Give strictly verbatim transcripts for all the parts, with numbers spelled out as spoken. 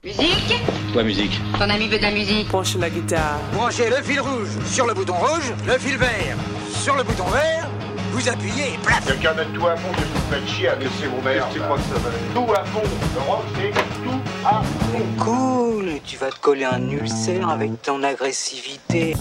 Musique ? Quoi, musique ? Ton ami veut de la musique. Branche la guitare. Branchez le fil rouge sur le bouton rouge, le fil vert sur le bouton vert, vous appuyez et plaf. Quelqu'un mettre tout à fond, que vous faites chier à laisser vos mères. Je crois que ça va aller. Tout à fond. Le rock, c'est tout à fond. Cool, tu vas te coller un ulcère avec ton agressivité.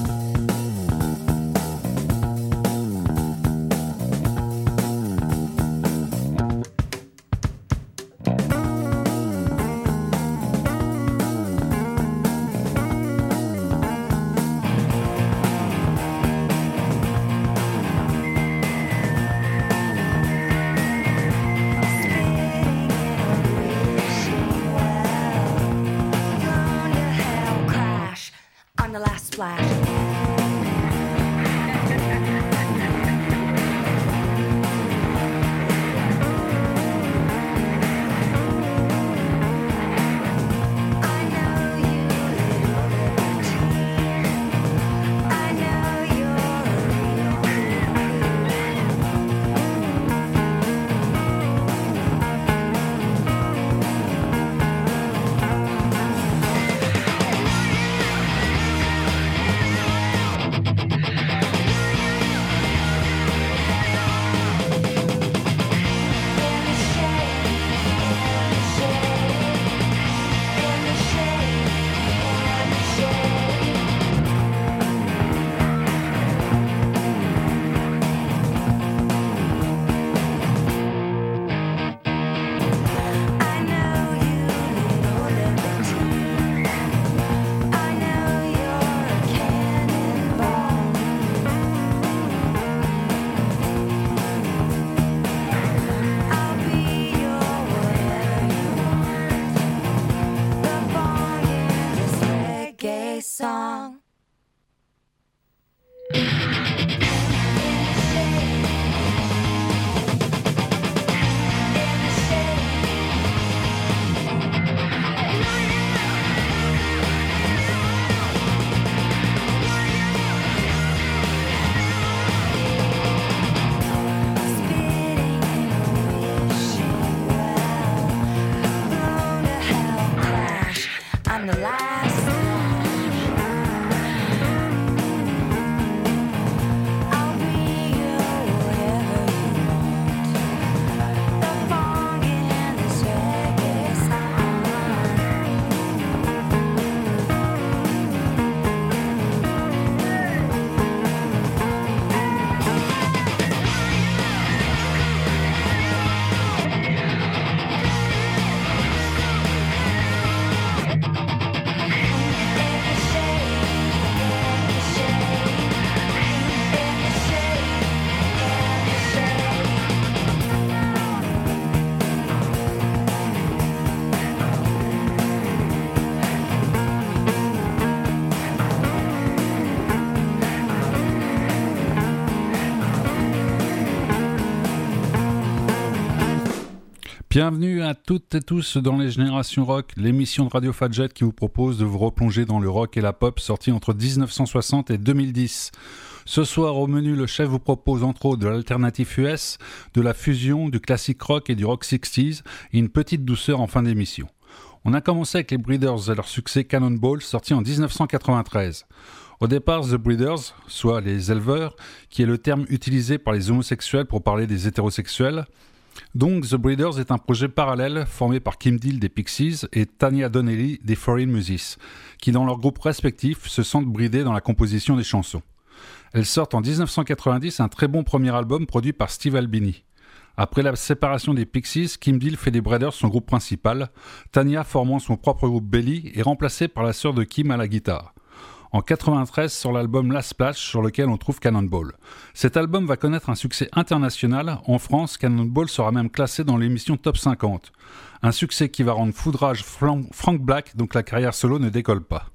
Bienvenue à toutes et tous dans les Générations Rock, l'émission de Radio Fadjet qui vous propose de vous replonger dans le rock et la pop sortis entre dix-neuf cent soixante et deux mille dix. Ce soir au menu, le chef vous propose entre autres de l'alternative U S, de la fusion, du classique rock et du rock soixante et une petite douceur en fin d'émission. On a commencé avec les Breeders et leur succès Cannonball sorti en dix-neuf cent quatre-vingt-treize. Au départ, The Breeders, soit les éleveurs, qui est le terme utilisé par les homosexuels pour parler des hétérosexuels. Donc, The Breeders est un projet parallèle formé par Kim Deal des Pixies et Tanya Donelly des Foreign Muses, qui dans leurs groupes respectifs se sentent bridés dans la composition des chansons. Elles sortent en dix-neuf cent quatre-vingt-dix un très bon premier album produit par Steve Albini. Après la séparation des Pixies, Kim Deal fait des Breeders son groupe principal, Tanya formant son propre groupe Belly et remplacée par la sœur de Kim à la guitare. En quatre-vingt-treize sur l'album Last Splash sur lequel on trouve Cannonball. Cet album va connaître un succès international. En France, Cannonball sera même classé dans l'émission Top cinquante. Un succès qui va rendre foudrage Frank Black, donc la carrière solo ne décolle pas.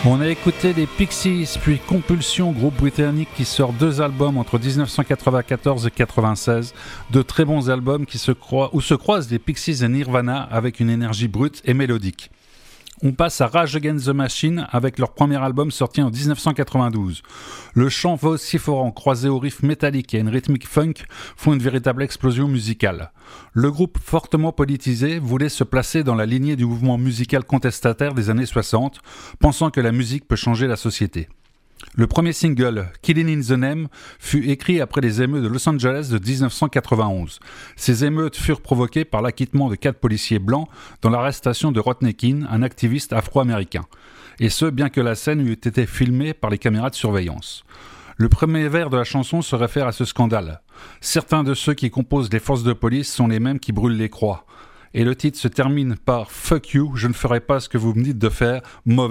On a écouté les Pixies, puis Compulsion, groupe britannique qui sort deux albums entre dix-neuf cent quatre-vingt-quatorze et quatre-vingt-seize, de très bons albums qui se croisent, où se croisent les Pixies et Nirvana avec une énergie brute et mélodique. On passe à Rage Against the Machine avec leur premier album sorti en dix-neuf cent quatre-vingt-douze. Le chant vociférant croisé au riff métallique et à une rythmique funk font une véritable explosion musicale. Le groupe fortement politisé voulait se placer dans la lignée du mouvement musical contestataire des années soixante, pensant que la musique peut changer la société. Le premier single, Killing in the Name, fut écrit après les émeutes de Los Angeles de dix-neuf cent quatre-vingt-onze. Ces émeutes furent provoquées par l'acquittement de quatre policiers blancs dans l'arrestation de Rodney King, un activiste afro-américain. Et ce, bien que la scène eût été filmée par les caméras de surveillance. Le premier vers de la chanson se réfère à ce scandale. Certains de ceux qui composent les forces de police sont les mêmes qui brûlent les croix. Et le titre se termine par « Fuck you, je ne ferai pas ce que vous me dites de faire, motherfucker ».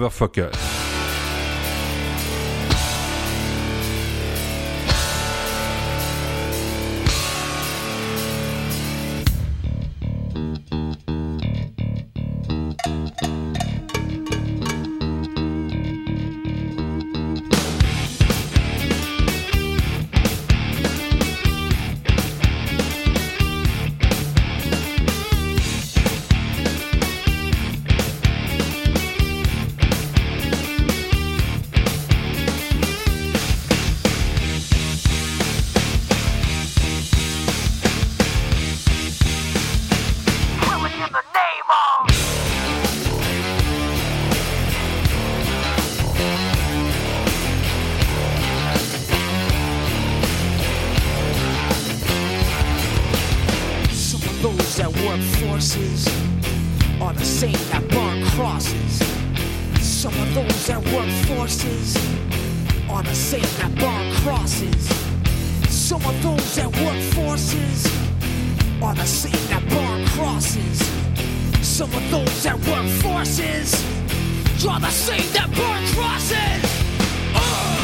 forces are the same that burn crosses. Some of those that work forces are the same that burn crosses. Some of those that work forces are the same that burn crosses. Some of those that work forces are the same that burn crosses. Uh!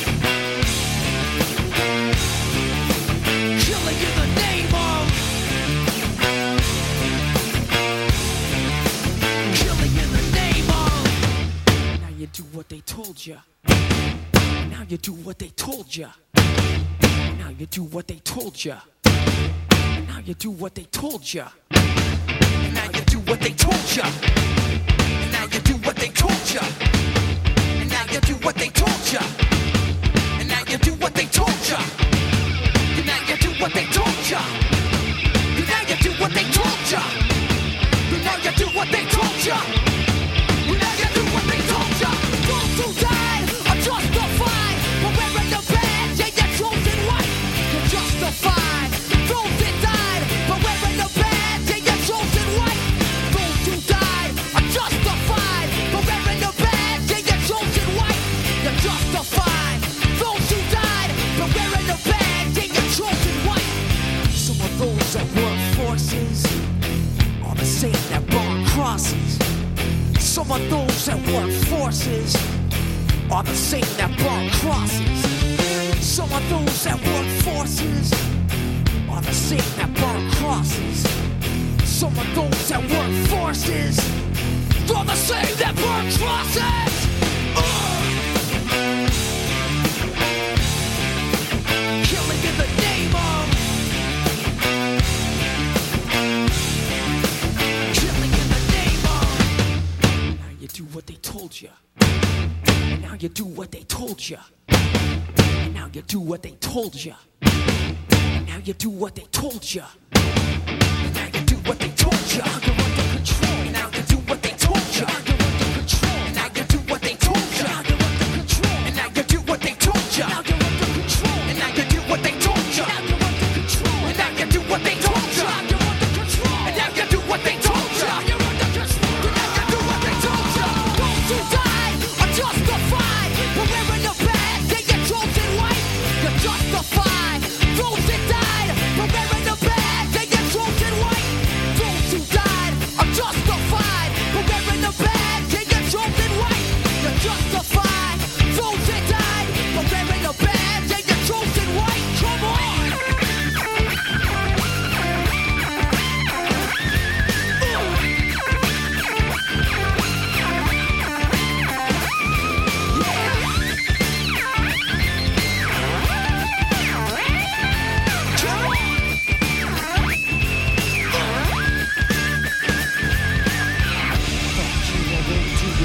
Killing in the name of Killing in the name of Now you do what they told ya. Now you do what they told ya. Now you do what they told ya. Now you do what they told ya. Now you do what they told ya. Now you do what they told ya. And now you do what they told ya. And now you do what they told ya. And now you do what they told ya. And now you do what they told ya. And now you do what they told ya. And now you do what they told ya. Those who died are justified for wearing the badge. Yeah, you're chosen white. You're justified. Those that died for wearing the badge. Yeah, you're chosen white. Those who died are justified for wearing the badge. Yeah, you're chosen white. You're justified. Those who died for wearing the badge. Yeah, you're chosen white. Some of those that work forces are the same that burn crosses. Some of those that work forces are the same that burn crosses. Some of those that work forces are the same that burn crosses. Some of those that work forces are the same that burn crosses. Uh! Killing in the name of Killing in the name of Now you do what they told ya. And now you do what they told ya. And now you do what they told ya. And now you do what they told ya. And now you do what they told ya. You're under control. And now you do what they told ya. You're under control. And now you do what they told ya. You're under control. And now you do what they told ya. Now you're under control. And now you do what they told ya. Now you're under control. And now you do what they told ya. You're under control. And now you do what they told ya. You're under control. And now you do what they told ya. Those who died are justified for wearing the badge. They get chosen white. You're justified. Those that died for wearing the badge. They get chosen white. Those who died are justified for wearing the badge. They get chosen white. You're justified. Those that died for wearing the badge. They get chosen white. Come on.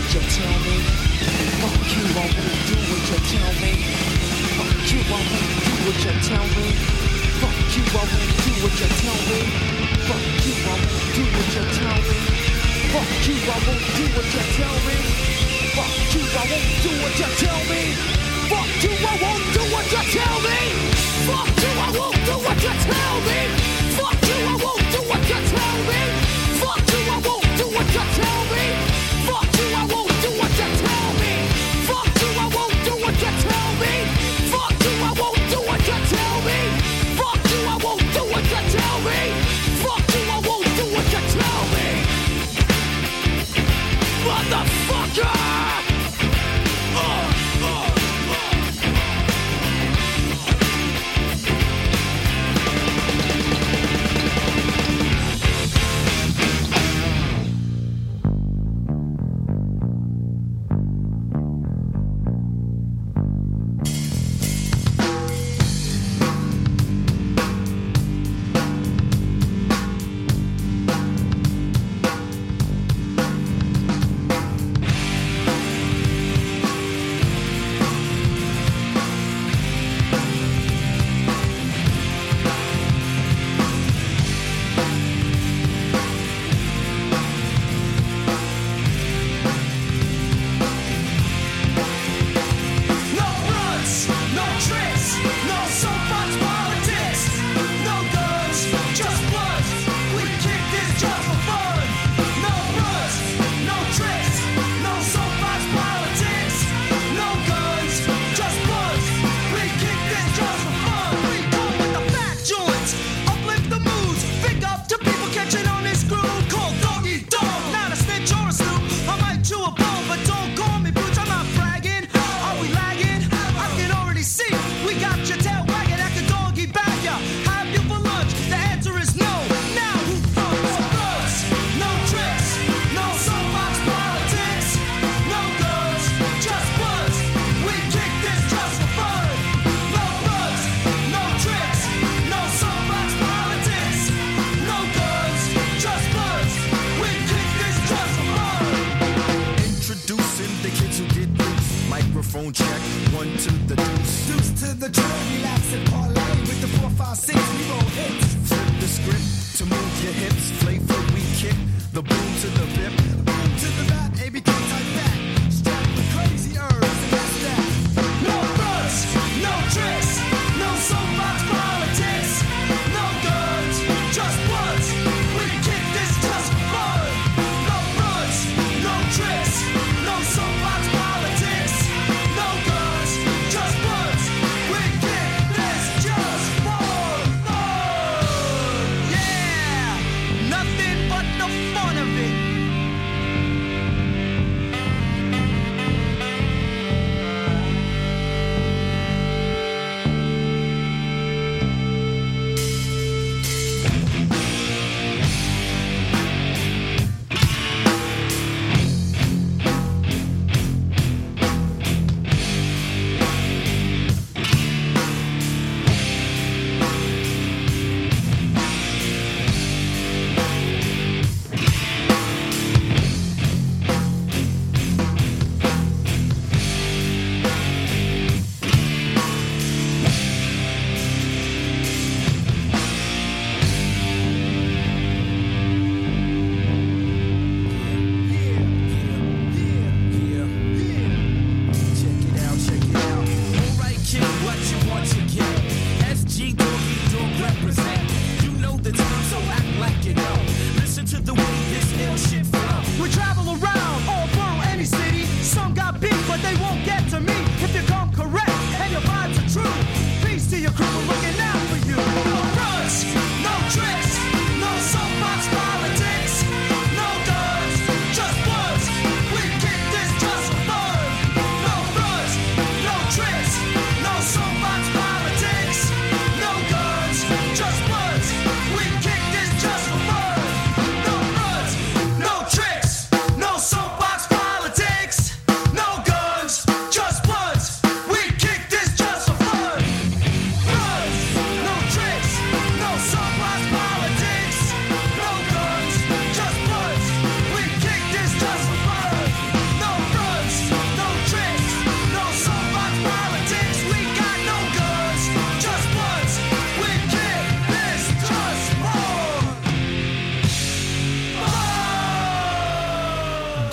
what you tell me. Fuck you, I won't do what you tell me. Fuck you, I won't do what you tell me. Fuck you, I won't do what you tell me. Fuck you, I won't do what you tell me. Fuck you, I won't do what you tell me. Fuck you, I won't do what you tell me. Fuck you, I won't do what you tell me. Fuck you, I won't do what you tell me. Fuck you, I won't do what you tell me. Fuck you, I won't do what you tell me. Fuck you, I won't do what you tell me. Fuck you, I won't do what you tell me. Fuck you, I won't do what you tell me. Fuck you, I won't do what you tell me. Fuck you, I won't do what you tell me. Motherfucker! Uh, uh.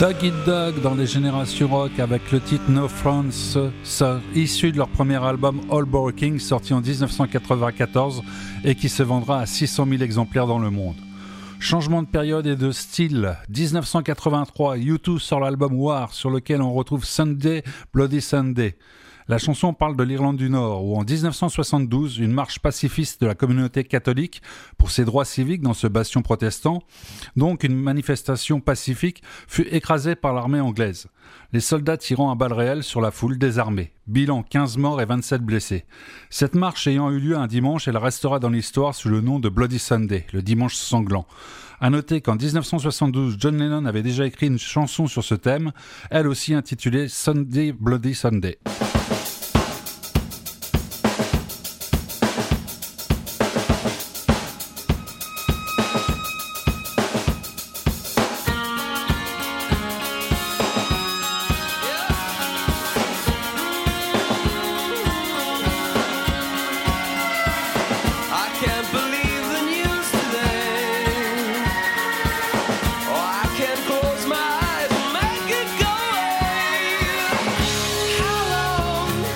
Dog Eat Dog dans les Générations Rock avec le titre No France, issu de leur premier album All Barking sorti en dix-neuf cent quatre-vingt-quatorze et qui se vendra à six cent mille exemplaires dans le monde. Changement de période et de style, dix-neuf cent quatre-vingt-trois, U deux sort l'album War sur lequel on retrouve Sunday, Bloody Sunday. La chanson parle de l'Irlande du Nord, où en dix-neuf cent soixante-douze, une marche pacifiste de la communauté catholique pour ses droits civiques dans ce bastion protestant, donc une manifestation pacifique, fut écrasée par l'armée anglaise. Les soldats tirant à balles réelles sur la foule désarmée. Bilan quinze morts et vingt-sept blessés. Cette marche ayant eu lieu un dimanche, elle restera dans l'histoire sous le nom de Bloody Sunday, le dimanche sanglant. À noter qu'en dix-neuf cent soixante-douze, John Lennon avait déjà écrit une chanson sur ce thème, elle aussi intitulée Sunday Bloody Sunday. Close my eyes and make it go away. How long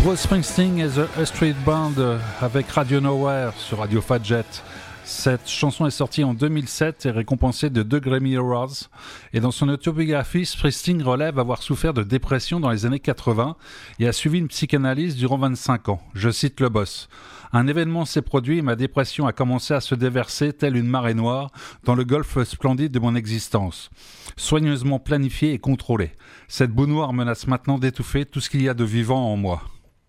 Bruce Springsteen et The A Street Band avec Radio Nowhere sur Radio Fadjet. Cette chanson est sortie en deux mille sept et récompensée de deux Grammy Awards. Et dans son autobiographie, Springsteen relève avoir souffert de dépression dans les années quatre-vingts et a suivi une psychanalyse durant vingt-cinq ans. Je cite le boss. Un événement s'est produit et ma dépression a commencé à se déverser telle une marée noire dans le golfe splendide de mon existence. Soigneusement planifiée et contrôlée. Cette boue noire menace maintenant d'étouffer tout ce qu'il y a de vivant en moi.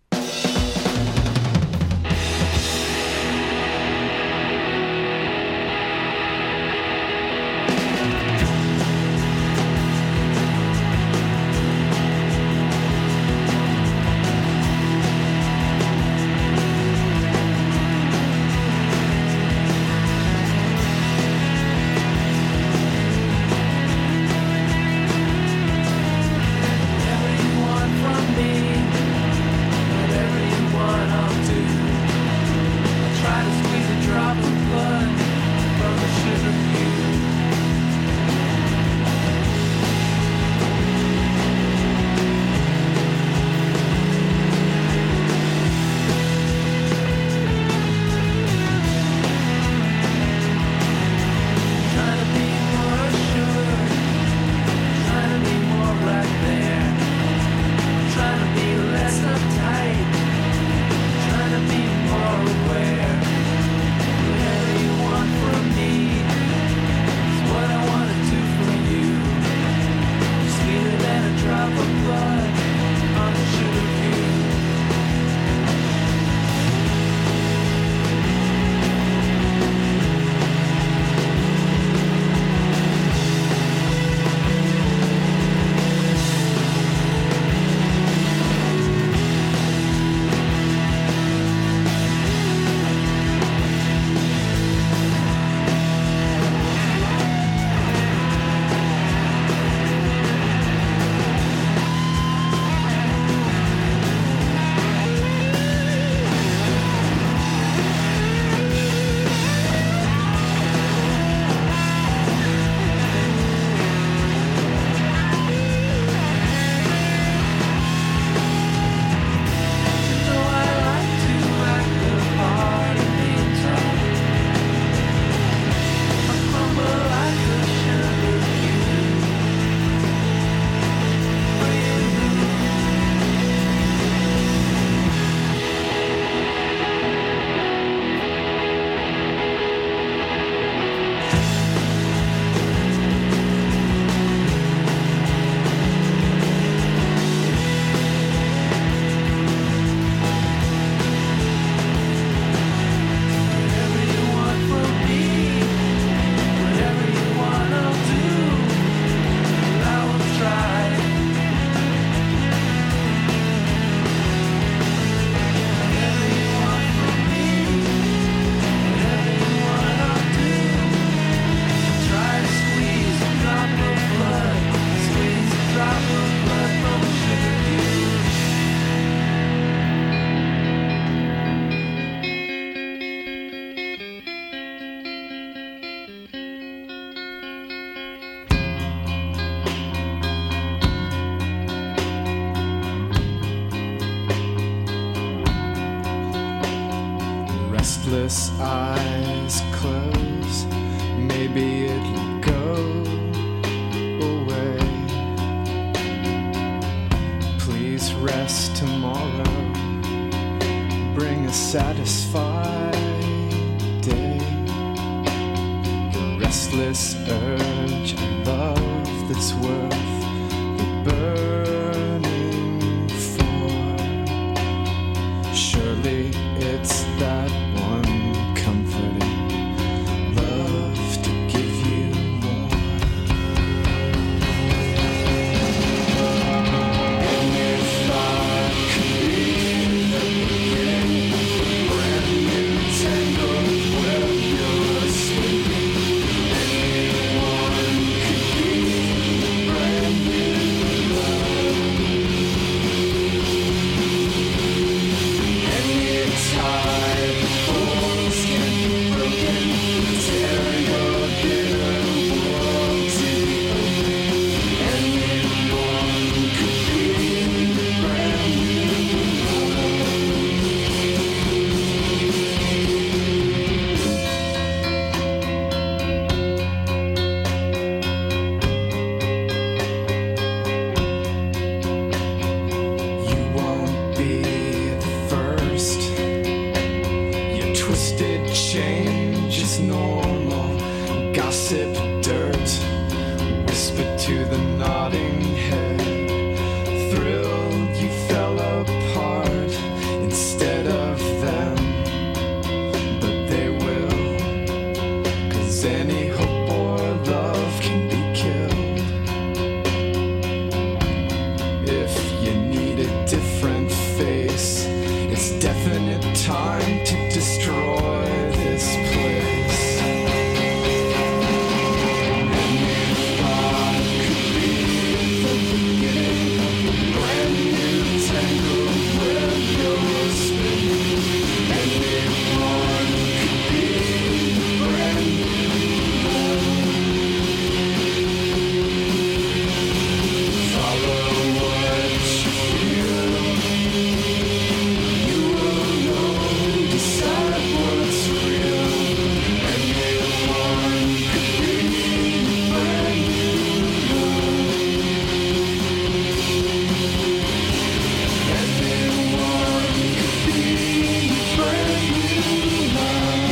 restless eyes close, maybe it'll go away. Please rest tomorrow, bring a satisfied day. The restless urge and love that's worth the burning for. Surely it's that one comforting love to give you more. And if I could be the beginning, brand new tangled web you're sleeping, anyone could be brand twisted change is normal. Gossip, dirt, whisper to the nodding head. Thrilled you fell apart instead of them, but they will, 'cause any hope or love can be killed. If you need a different face, it's definite time to destroy this place. And you thought could be the beginning of a brand new tangled web you're spinning. Anyone could be brand new love. Follow what you feel. You will know, decide what's real. Anyone could be brand new love. Anyone could be brand new love.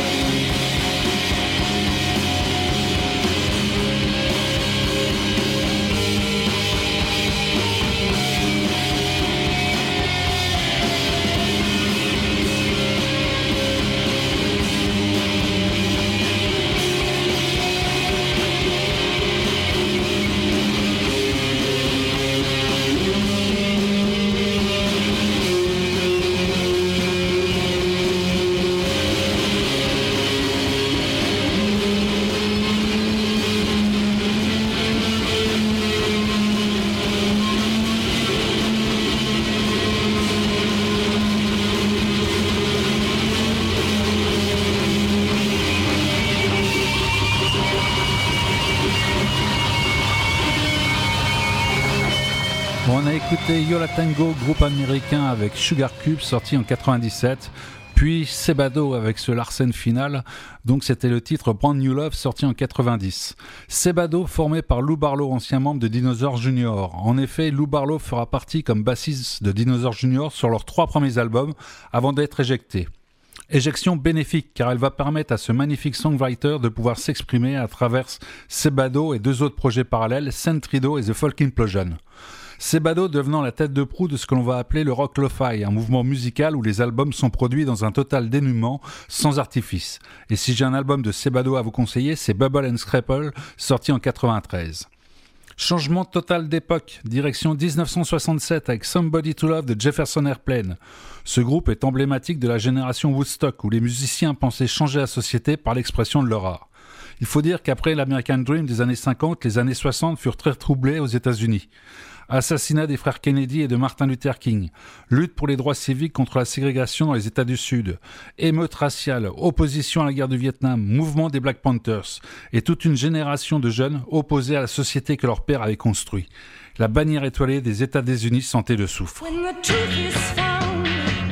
On a écouté Yo La Tengo, groupe américain avec Sugar Cube, sorti en quatre-vingt-dix-sept, puis Sebado avec ce Larsen final, donc c'était le titre Brand New Love, sorti en quatre-vingt-dix. Sebado formé par Lou Barlow, ancien membre de Dinosaur Junior. En effet, Lou Barlow fera partie comme bassiste de Dinosaur Junior sur leurs trois premiers albums, avant d'être éjecté. Éjection bénéfique, car elle va permettre à ce magnifique songwriter de pouvoir s'exprimer à travers Sebado et deux autres projets parallèles, Centrido et The Folk Implosion. Sebado devenant la tête de proue de ce que l'on va appeler le rock lo-fi, un mouvement musical où les albums sont produits dans un total dénuement, sans artifice. Et si j'ai un album de Sebado à vous conseiller, c'est Bubble and Scrapple, sorti en quatre-vingt-treize. Changement total d'époque, direction dix-neuf cent soixante-sept avec Somebody to Love de Jefferson Airplane. Ce groupe est emblématique de la génération Woodstock où les musiciens pensaient changer la société par l'expression de leur art. Il faut dire qu'après l'American Dream des années cinquante, les années soixante furent très troublées aux États-Unis. Assassinat des frères Kennedy et de Martin Luther King, lutte pour les droits civiques contre la ségrégation dans les États du Sud, émeute raciale, opposition à la guerre du Vietnam, mouvement des Black Panthers, et toute une génération de jeunes opposés à la société que leur père avait construite. La bannière étoilée des États-Unis sentait le soufre. When the truth is found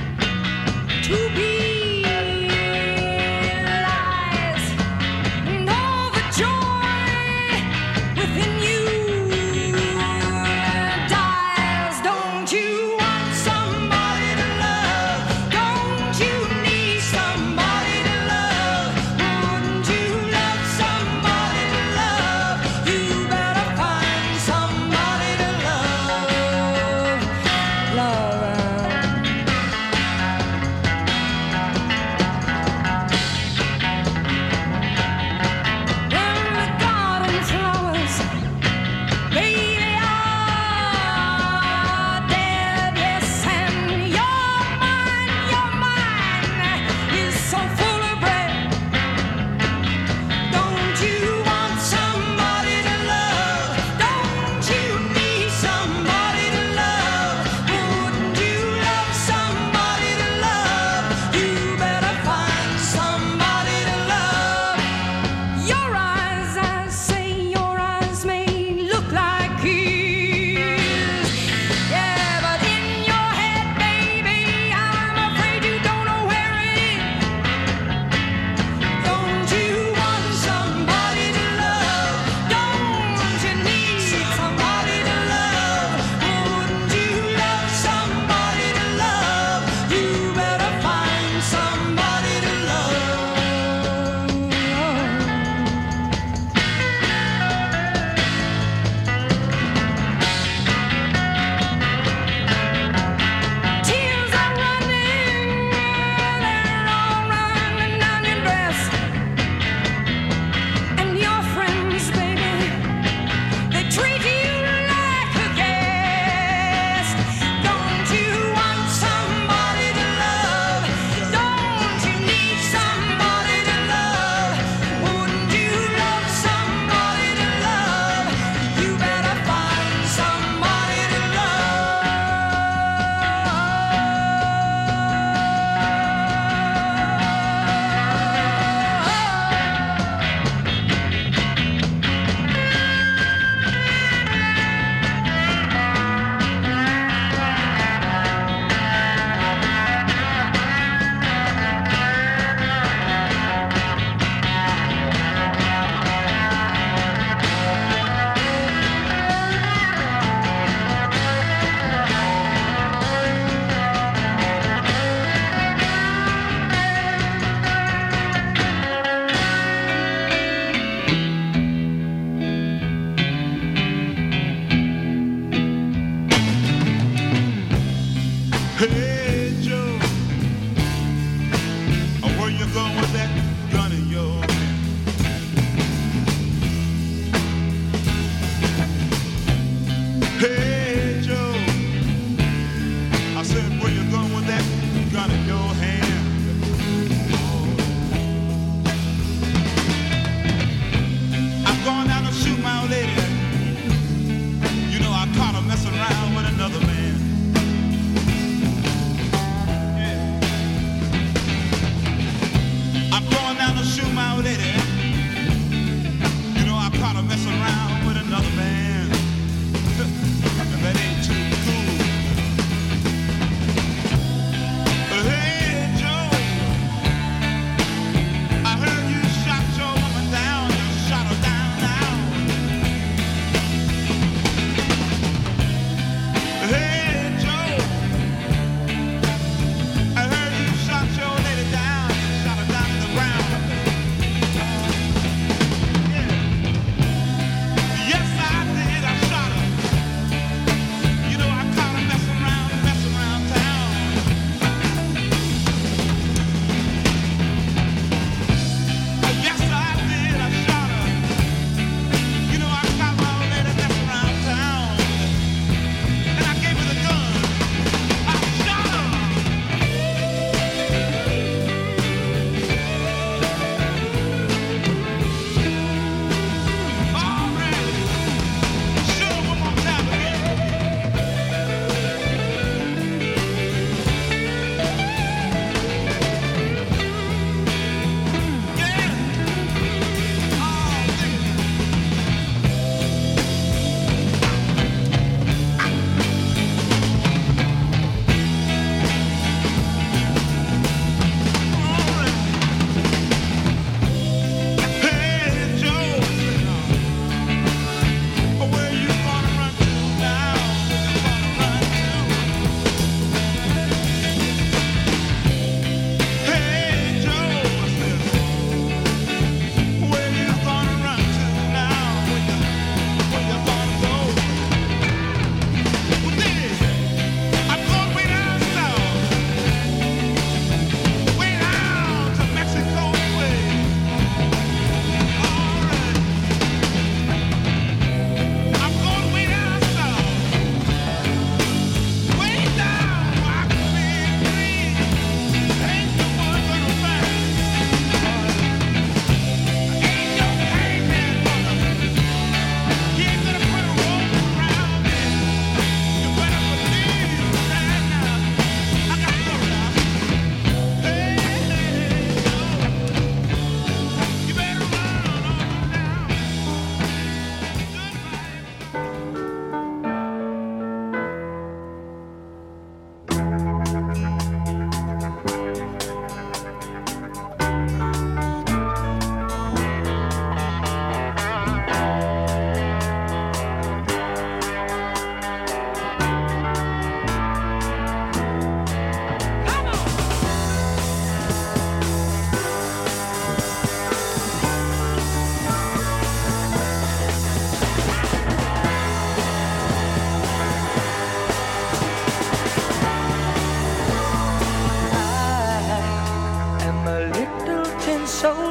to be lies, and all the joy within you dies. Don't you want somebody to love? Don't you need somebody to love? Wouldn't you love somebody to love? You better find somebody to love. Love.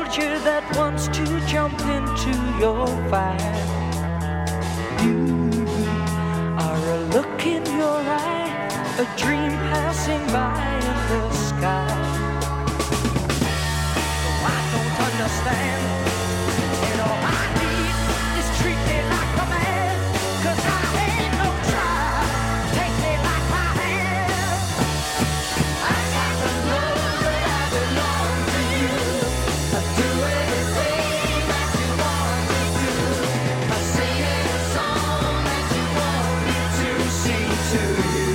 soldier that wants to jump into your fire. You are a look in your eye, a dream passing by in the sky. So I don't understand, and all I need is treat me like a man, 'cause I ain't no child, take me like I am. I got to know that I belong to you. I do anything that you want me to. I sing any song that you want me to sing to you.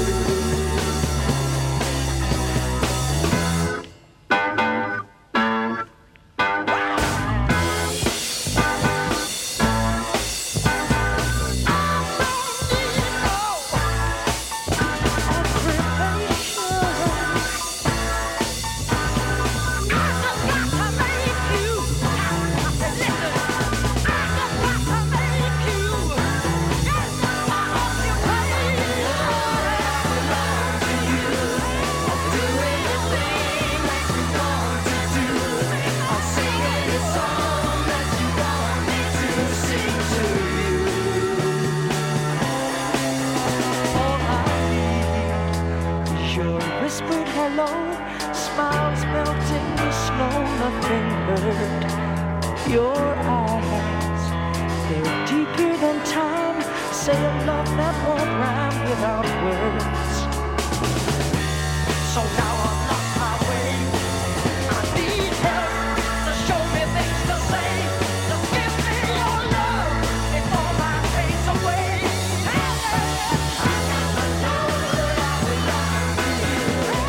Smiles melting the snow, nothing hurt. Your eyes, they're deeper than time. Say a love that won't rhyme without words. So now I've lost my way. I need help to show me things to say. Just give me your love before my days away. Hey, I got to know that I belong to you.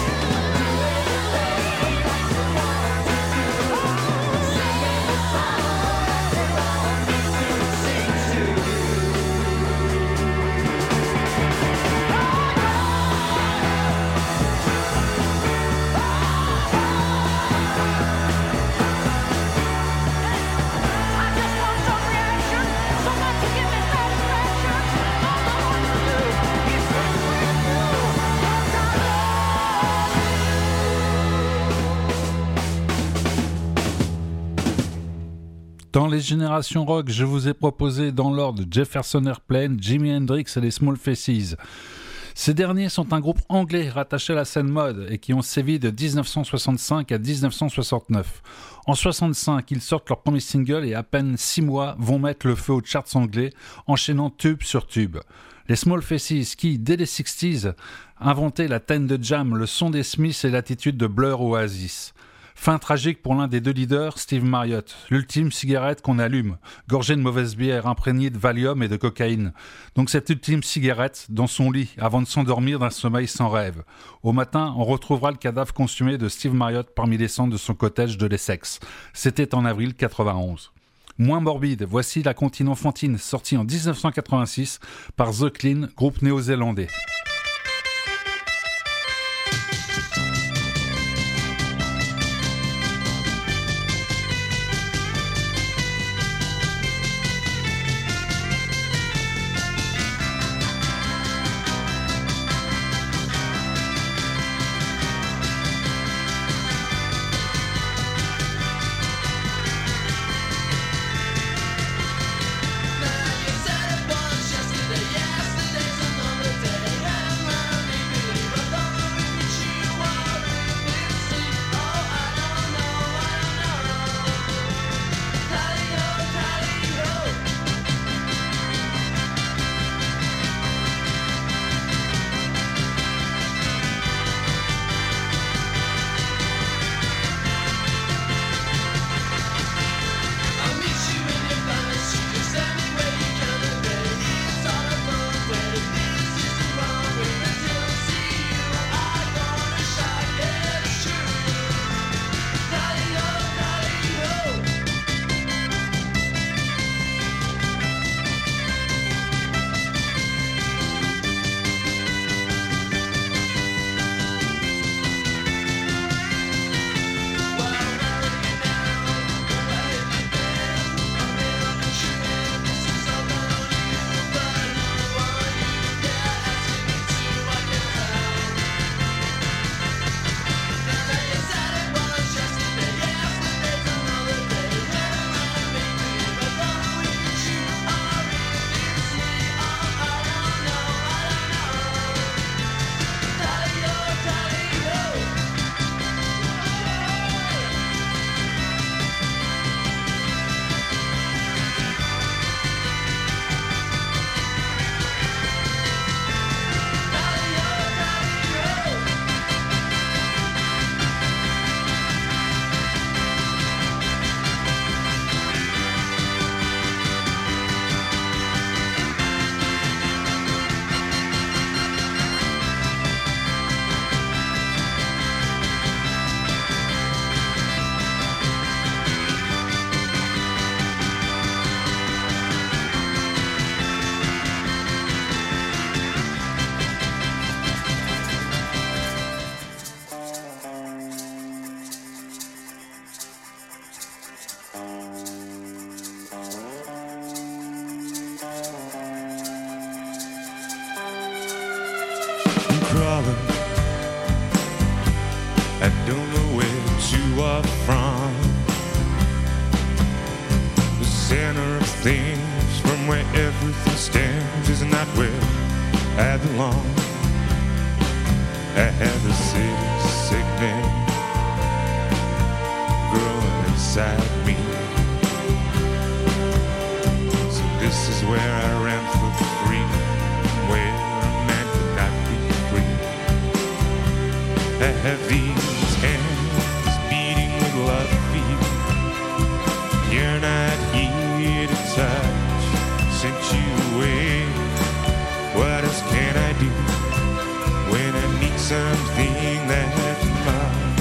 Dans les générations rock, je vous ai proposé dans l'ordre Jefferson Airplane, Jimi Hendrix et les Small Faces. Ces derniers sont un groupe anglais rattaché à la scène mode et qui ont sévi de dix-neuf cent soixante-cinq à dix-neuf cent soixante-neuf. En soixante-cinq, ils sortent leur premier single et à peine six mois vont mettre le feu aux charts anglais, enchaînant tube sur tube. Les Small Faces qui, dès les sixties, inventaient la ten de jam, le son des Smiths et l'attitude de Blur Oasis. Fin tragique pour l'un des deux leaders, Steve Marriott, l'ultime cigarette qu'on allume, gorgée de mauvaise bière, imprégnée de Valium et de cocaïne. Donc cette ultime cigarette dans son lit, avant de s'endormir d'un sommeil sans rêve. Au matin, on retrouvera le cadavre consumé de Steve Marriott parmi les cendres de son cottage de l'Essex. C'était en avril quatre-vingt-onze. Moins morbide, voici La Continent Fantine, sortie en dix-neuf cent quatre-vingt-six par The Clean, groupe néo-zélandais. Yesterday's another day. you are from. The center of things, from where everything stands, is not where I belong. I have a city sickness growing inside me. So this is where I ran for freedom, where a man could not be free. I have these hands beating with love feet. You're not here to touch, sent you away. What else can I do when I need something that's mine?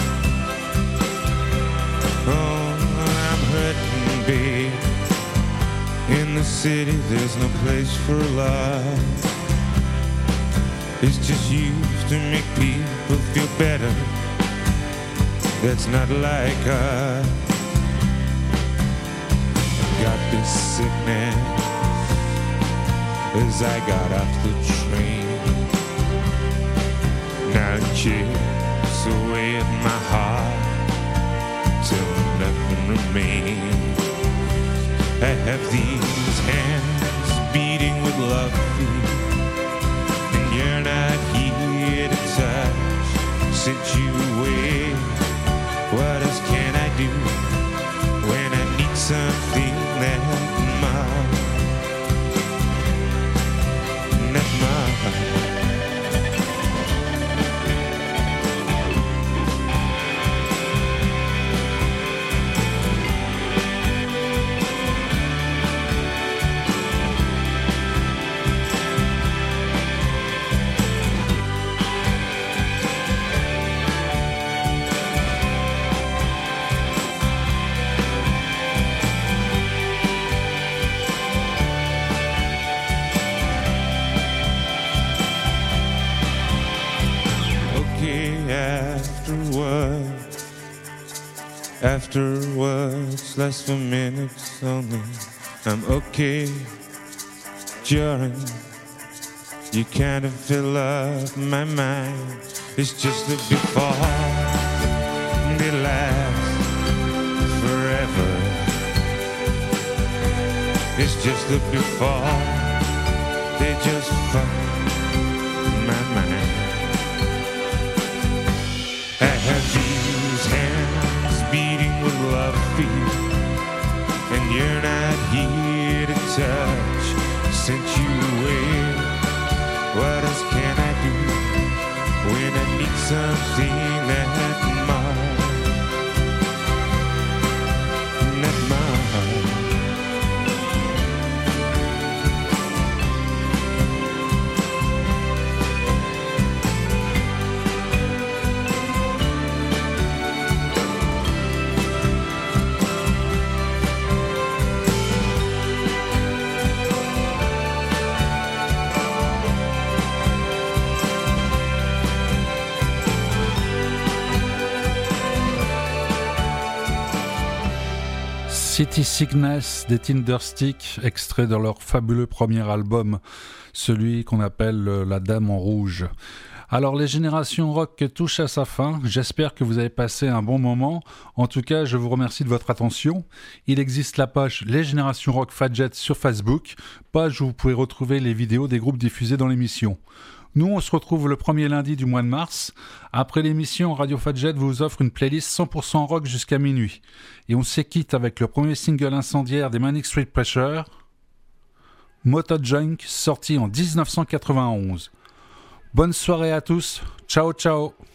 Oh, I'm hurting, babe. In the city, there's no place for love. It's just used to make people feel better. That's not like us. Got this sickness as I got off the train. Now it chips away at my heart till nothing remains. I have these hands beating with love feet, and you're not here to touch, sent you away. What else can I do when I need something that's mine? Not mine. Afterwards, less for minutes only. I'm okay during. You kind of fill up my mind. It's just the before they last forever. It's just the before they just fuck my mind. I have these hands beating with love feet, and you're not here to touch, sent you away. What else can I do when I need something that's mine? Not mine. City Sickness des Tindersticks, extrait de leur fabuleux premier album, celui qu'on appelle La Dame en Rouge. Alors les générations rock touchent à sa fin, j'espère que vous avez passé un bon moment. En tout cas, je vous remercie de votre attention. Il existe la page Les Générations Rock Fadjet sur Facebook, page où vous pouvez retrouver les vidéos des groupes diffusés dans l'émission. Nous, on se retrouve le premier lundi du mois de mars. Après l'émission, Radio Fadjet vous offre une playlist cent pour cent rock jusqu'à minuit. Et on s'équitte avec le premier single incendiaire des Manic Street Preachers, Moto Junk, sorti en dix-neuf cent quatre-vingt-onze. Bonne soirée à tous, ciao ciao.